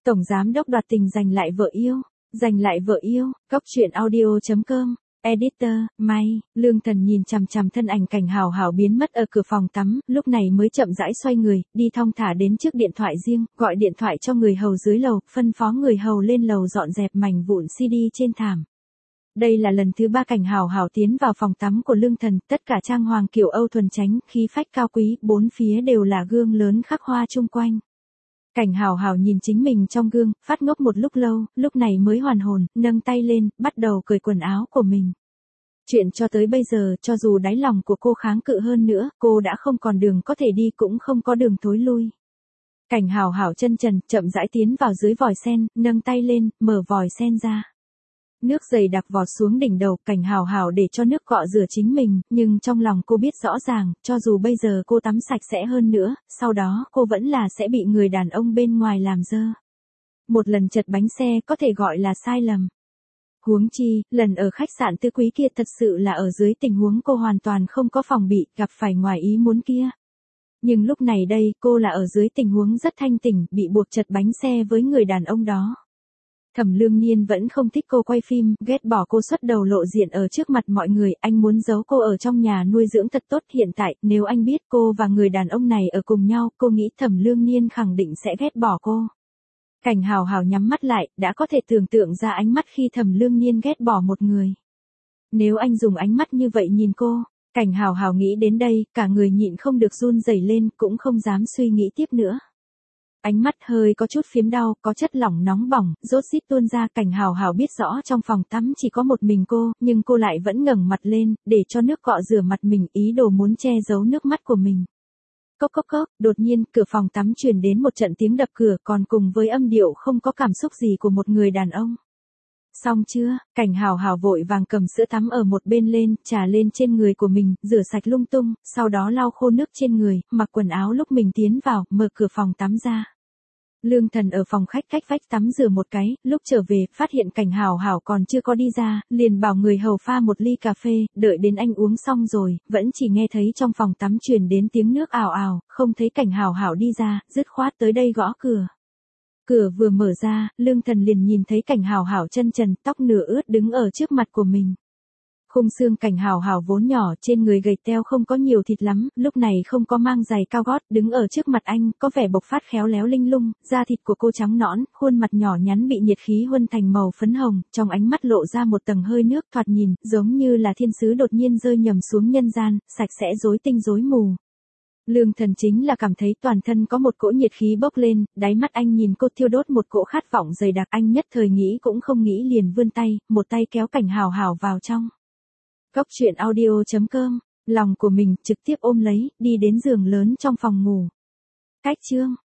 Tổng giám đốc đoạt tình giành lại vợ yêu. Giành lại vợ yêu, Cóc truyện audio.com. Editor, May, Lương Thần nhìn chằm chằm thân ảnh Cảnh Hào Hào biến mất ở cửa phòng tắm, lúc này mới chậm rãi xoay người, đi thong thả đến trước điện thoại riêng, gọi điện thoại cho người hầu dưới lầu, phân phó người hầu lên lầu dọn dẹp mảnh vụn CD trên thảm. Đây là lần thứ 3 Cảnh Hào Hào tiến vào phòng tắm của Lương Thần, tất cả trang hoàng kiểu Âu thuần chánh, khí phách cao quý, bốn phía đều là gương lớn khắc hoa chung quanh. Cảnh Hào Hào nhìn chính mình trong gương, phát ngốc một lúc lâu, lúc này mới hoàn hồn, nâng tay lên, bắt đầu cởi quần áo của mình. Chuyện cho tới bây giờ, cho dù đáy lòng của cô kháng cự hơn nữa, cô đã không còn đường có thể đi cũng không có đường thối lui. Cảnh Hào Hào chân trần, chậm rãi tiến vào dưới vòi sen, nâng tay lên, mở vòi sen ra. Nước dày đặc vọt xuống đỉnh đầu, Cảnh Hào Hào để cho nước cọ rửa chính mình, nhưng trong lòng cô biết rõ ràng, cho dù bây giờ cô tắm sạch sẽ hơn nữa, sau đó cô vẫn là sẽ bị người đàn ông bên ngoài làm dơ. Một lần chật bánh xe có thể gọi là sai lầm. Huống chi, lần ở khách sạn Tứ Quý kia thật sự là ở dưới tình huống cô hoàn toàn không có phòng bị, gặp phải ngoài ý muốn kia. Nhưng lúc này đây, cô là ở dưới tình huống rất thanh tỉnh, bị buộc chật bánh xe với người đàn ông đó. Thẩm Lương Nhiên vẫn không thích cô quay phim, ghét bỏ cô xuất đầu lộ diện ở trước mặt mọi người, anh muốn giấu cô ở trong nhà nuôi dưỡng thật tốt. Hiện tại, nếu anh biết cô và người đàn ông này ở cùng nhau, cô nghĩ Thẩm Lương Nhiên khẳng định sẽ ghét bỏ cô. Cảnh Hào Hào nhắm mắt lại, đã có thể tưởng tượng ra ánh mắt khi Thẩm Lương Nhiên ghét bỏ một người. Nếu anh dùng ánh mắt như vậy nhìn cô, Cảnh Hào Hào nghĩ đến đây, cả người nhịn không được run rẩy lên, cũng không dám suy nghĩ tiếp nữa. Ánh mắt hơi có chút phiếm đau, có chất lỏng nóng bỏng, rốt rít tuôn ra. Cảnh Hào Hào biết rõ trong phòng tắm chỉ có một mình cô, nhưng cô lại vẫn ngẩng mặt lên, để cho nước cọ rửa mặt mình, ý đồ muốn che giấu nước mắt của mình. Cốc cốc cốc, đột nhiên, cửa phòng tắm truyền đến một trận tiếng đập cửa, còn cùng với âm điệu không có cảm xúc gì của một người đàn ông. Xong chưa? Cảnh Hào Hào vội vàng cầm sữa tắm ở một bên lên, trà lên trên người của mình, rửa sạch lung tung, sau đó lau khô nước trên người, mặc quần áo lúc mình tiến vào, mở cửa phòng tắm ra. Lương Thần ở phòng khách cách vách tắm rửa một cái, lúc trở về, phát hiện Cảnh Hào Hào còn chưa có đi ra, liền bảo người hầu pha một ly cà phê, đợi đến anh uống xong rồi, vẫn chỉ nghe thấy trong phòng tắm truyền đến tiếng nước ào ào, không thấy Cảnh Hào Hào đi ra, dứt khoát tới đây gõ cửa. Cửa vừa mở ra, Lương Thần liền nhìn thấy Cảnh Hào Hào chân trần, tóc nửa ướt đứng ở trước mặt của mình. Khung xương Cảnh Hào Hào vốn nhỏ, trên người gầy teo không có nhiều thịt lắm, lúc này không có mang giày cao gót, đứng ở trước mặt anh, có vẻ bộc phát khéo léo linh lung, da thịt của cô trắng nõn, khuôn mặt nhỏ nhắn bị nhiệt khí huân thành màu phấn hồng, trong ánh mắt lộ ra một tầng hơi nước, thoạt nhìn, giống như là thiên sứ đột nhiên rơi nhầm xuống nhân gian, sạch sẽ rối tinh rối mù. Lương Thần chính là cảm thấy toàn thân có một cỗ nhiệt khí bốc lên, đáy mắt anh nhìn cô thiêu đốt một cỗ khát vọng dày đặc, anh nhất thời nghĩ cũng không nghĩ liền vươn tay, một tay kéo Cảnh Hào Hào vào trong. Cóc truyện audio.com, lòng của mình trực tiếp ôm lấy, đi đến giường lớn trong phòng ngủ. Cách chương